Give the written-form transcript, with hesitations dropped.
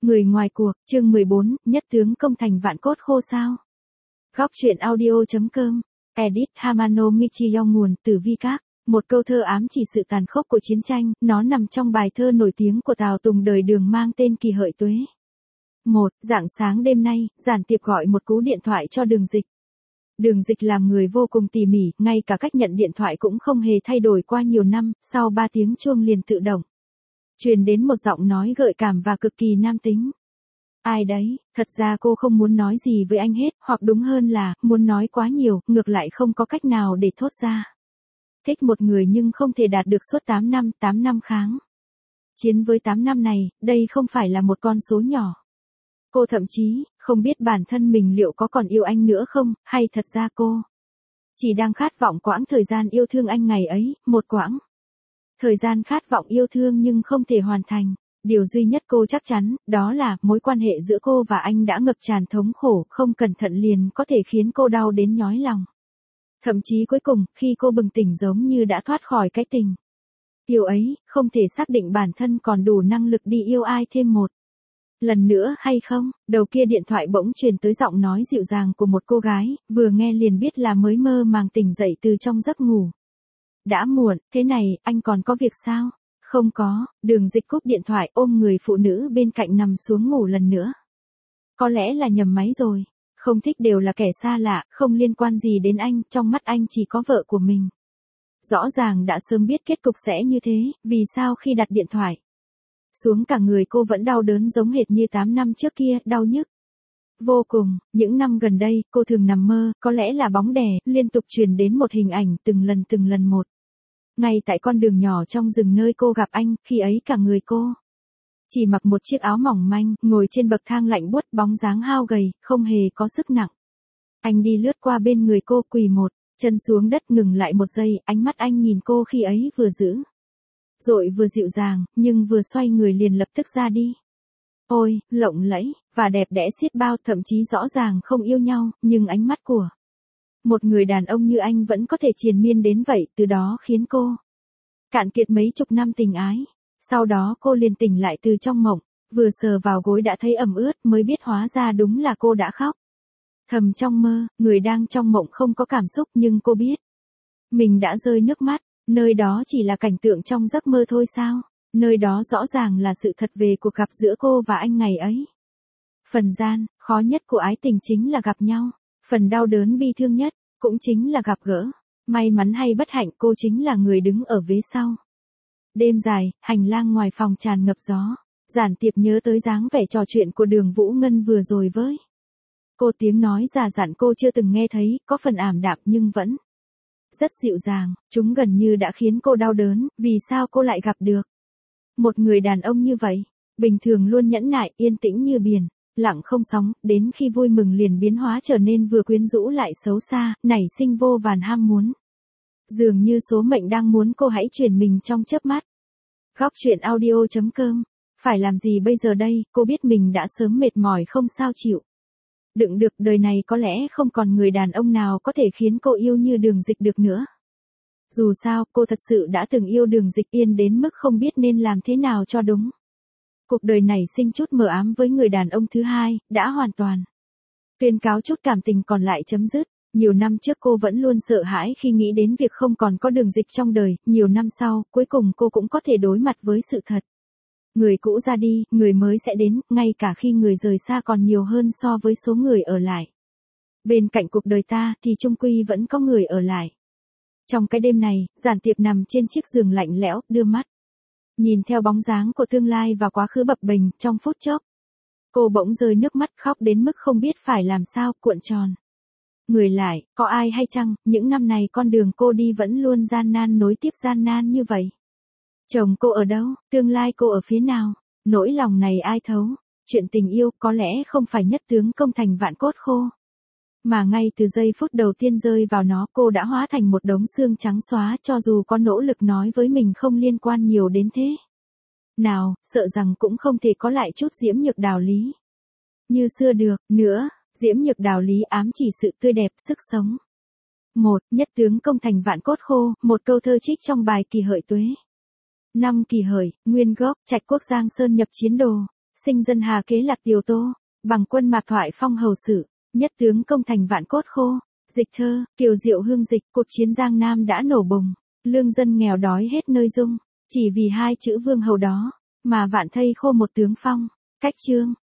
Người ngoài cuộc, chương 14, nhất tướng công thành vạn cốt khô sao? Góc truyện audio.com, edit Hamano Michiyong nguồn từ Vi Các. Một câu thơ ám chỉ sự tàn khốc của chiến tranh, nó nằm trong bài thơ nổi tiếng của Tào Tùng đời Đường mang tên Kỷ Hợi Tuế. Rạng sáng đêm nay, Giản Tiệp gọi một cú điện thoại cho Đường Dịch. Đường Dịch làm người vô cùng tỉ mỉ, ngay cả cách nhận điện thoại cũng không hề thay đổi qua nhiều năm, sau 3 tiếng chuông liền tự động truyền đến một giọng nói gợi cảm và cực kỳ nam tính. Ai đấy, thật ra cô không muốn nói gì với anh hết, hoặc đúng hơn là, muốn nói quá nhiều, ngược lại không có cách nào để thốt ra. Thích một người nhưng không thể đạt được suốt 8 năm kháng chiến với 8 năm này, đây không phải là một con số nhỏ. Cô thậm chí, không biết bản thân mình liệu có còn yêu anh nữa không, hay thật ra cô chỉ đang khát vọng quãng thời gian yêu thương anh ngày ấy, một quãng thời gian khát vọng yêu thương nhưng không thể hoàn thành. Điều duy nhất cô chắc chắn, đó là mối quan hệ giữa cô và anh đã ngập tràn thống khổ, không cẩn thận liền có thể khiến cô đau đến nhói lòng. Thậm chí cuối cùng, khi cô bừng tỉnh giống như đã thoát khỏi cái tình yêu ấy, không thể xác định bản thân còn đủ năng lực đi yêu ai thêm một lần nữa hay không. Đầu kia điện thoại bỗng truyền tới giọng nói dịu dàng của một cô gái, vừa nghe liền biết là mới mơ màng tỉnh dậy từ trong giấc ngủ. Đã muộn, thế này, anh còn có việc sao? Không có. Đường Dịch cúp điện thoại, ôm người phụ nữ bên cạnh nằm xuống ngủ lần nữa. Có lẽ là nhầm máy rồi. Không thích đều là kẻ xa lạ, không liên quan gì đến anh, trong mắt anh chỉ có vợ của mình. Rõ ràng đã sớm biết kết cục sẽ như thế, vì sao khi đặt điện thoại xuống cả người cô vẫn đau đớn giống hệt như 8 năm trước kia, đau nhức vô cùng. Những năm gần đây, cô thường nằm mơ, có lẽ là bóng đè, liên tục truyền đến một hình ảnh từng lần một. Ngay tại con đường nhỏ trong rừng nơi cô gặp anh, khi ấy cả người cô chỉ mặc một chiếc áo mỏng manh, ngồi trên bậc thang lạnh buốt, bóng dáng hao gầy, không hề có sức nặng. Anh đi lướt qua bên người cô, quỳ một chân xuống đất, ngừng lại một giây, ánh mắt anh nhìn cô khi ấy vừa dữ dội vừa dịu dàng, nhưng vừa xoay người liền lập tức ra đi. Ôi, lộng lẫy và đẹp đẽ xiết bao, thậm chí rõ ràng không yêu nhau, nhưng ánh mắt của một người đàn ông như anh vẫn có thể triền miên đến vậy, từ đó khiến cô cạn kiệt mấy chục năm tình ái. Sau đó cô liền tỉnh lại từ trong mộng, vừa sờ vào gối đã thấy ẩm ướt, mới biết hóa ra đúng là cô đã khóc thầm trong mơ. Người đang trong mộng không có cảm xúc, nhưng cô biết mình đã rơi nước mắt. Nơi đó chỉ là cảnh tượng trong giấc mơ thôi sao? Nơi đó rõ ràng là sự thật về cuộc gặp giữa cô và anh ngày ấy. Phần gian khó nhất của ái tình chính là gặp nhau. Phần đau đớn bi thương nhất cũng chính là gặp gỡ. May mắn hay bất hạnh, cô chính là người đứng ở vế sau. Đêm dài, hành lang ngoài phòng tràn ngập gió. Giản Tiệp nhớ tới dáng vẻ trò chuyện của Đường Vũ Ngân vừa rồi với cô, tiếng nói già dặn cô chưa từng nghe thấy, có phần ảm đạm nhưng vẫn rất dịu dàng. Chúng gần như đã khiến cô đau đớn. Vì sao cô lại gặp được một người đàn ông như vậy? Bình thường luôn nhẫn nại, yên tĩnh như biển, lặng không sóng, đến khi vui mừng liền biến hóa trở nên vừa quyến rũ lại xấu xa, nảy sinh vô vàn ham muốn. Dường như số mệnh đang muốn cô hãy chuyển mình trong chớp mắt. Góc truyện audio.com. Phải làm gì bây giờ đây? Cô biết mình đã sớm mệt mỏi không sao chịu đựng được, đời này có lẽ không còn người đàn ông nào có thể khiến cô yêu như Đường Dịch được nữa. Dù sao, cô thật sự đã từng yêu Đường Dịch yên đến mức không biết nên làm thế nào cho đúng. Cuộc đời này sinh chút mờ ám với người đàn ông thứ hai, đã hoàn toàn tuyên cáo chút cảm tình còn lại chấm dứt. Nhiều năm trước cô vẫn luôn sợ hãi khi nghĩ đến việc không còn có Đường Dịch trong đời, nhiều năm sau, cuối cùng cô cũng có thể đối mặt với sự thật. Người cũ ra đi, người mới sẽ đến, ngay cả khi người rời xa còn nhiều hơn so với số người ở lại. Bên cạnh cuộc đời ta thì chung quy vẫn có người ở lại. Trong cái đêm này, Giản Tiệp nằm trên chiếc giường lạnh lẽo, đưa mắt nhìn theo bóng dáng của tương lai và quá khứ bập bềnh. Trong phút chốc, cô bỗng rơi nước mắt, khóc đến mức không biết phải làm sao, cuộn tròn người lại. Có ai hay chăng, những năm này con đường cô đi vẫn luôn gian nan nối tiếp gian nan như vậy? Chồng cô ở đâu? Tương lai cô ở phía nào? Nỗi lòng này ai thấu? Chuyện tình yêu có lẽ không phải nhất tướng công thành vạn cốt khô, mà ngay từ giây phút đầu tiên rơi vào nó, cô đã hóa thành một đống xương trắng xóa. Cho dù có nỗ lực nói với mình không liên quan nhiều đến thế nào, sợ rằng cũng không thể có lại chút Diễm Nhược Đào lý như xưa được nữa. Diễm Nhược Đào lý ám chỉ sự tươi đẹp, sức sống. Nhất tướng công thành vạn cốt khô, một câu thơ trích trong bài Kỷ Hợi Tuế. Năm Kỷ Hợi, nguyên gốc, Trạch Quốc Giang Sơn nhập chiến đồ. sinh dân Hà kế lạc Tiều Tô, bằng quân Mạc Thoại phong hầu sự, nhất tướng công thành vạn cốt khô. Dịch thơ, Kiều Diệu Hương dịch, cuộc chiến Giang Nam đã nổ bùng, lương dân nghèo đói hết nơi dung, chỉ vì hai chữ vương hầu đó, mà vạn thây khô một tướng phong. Cách chương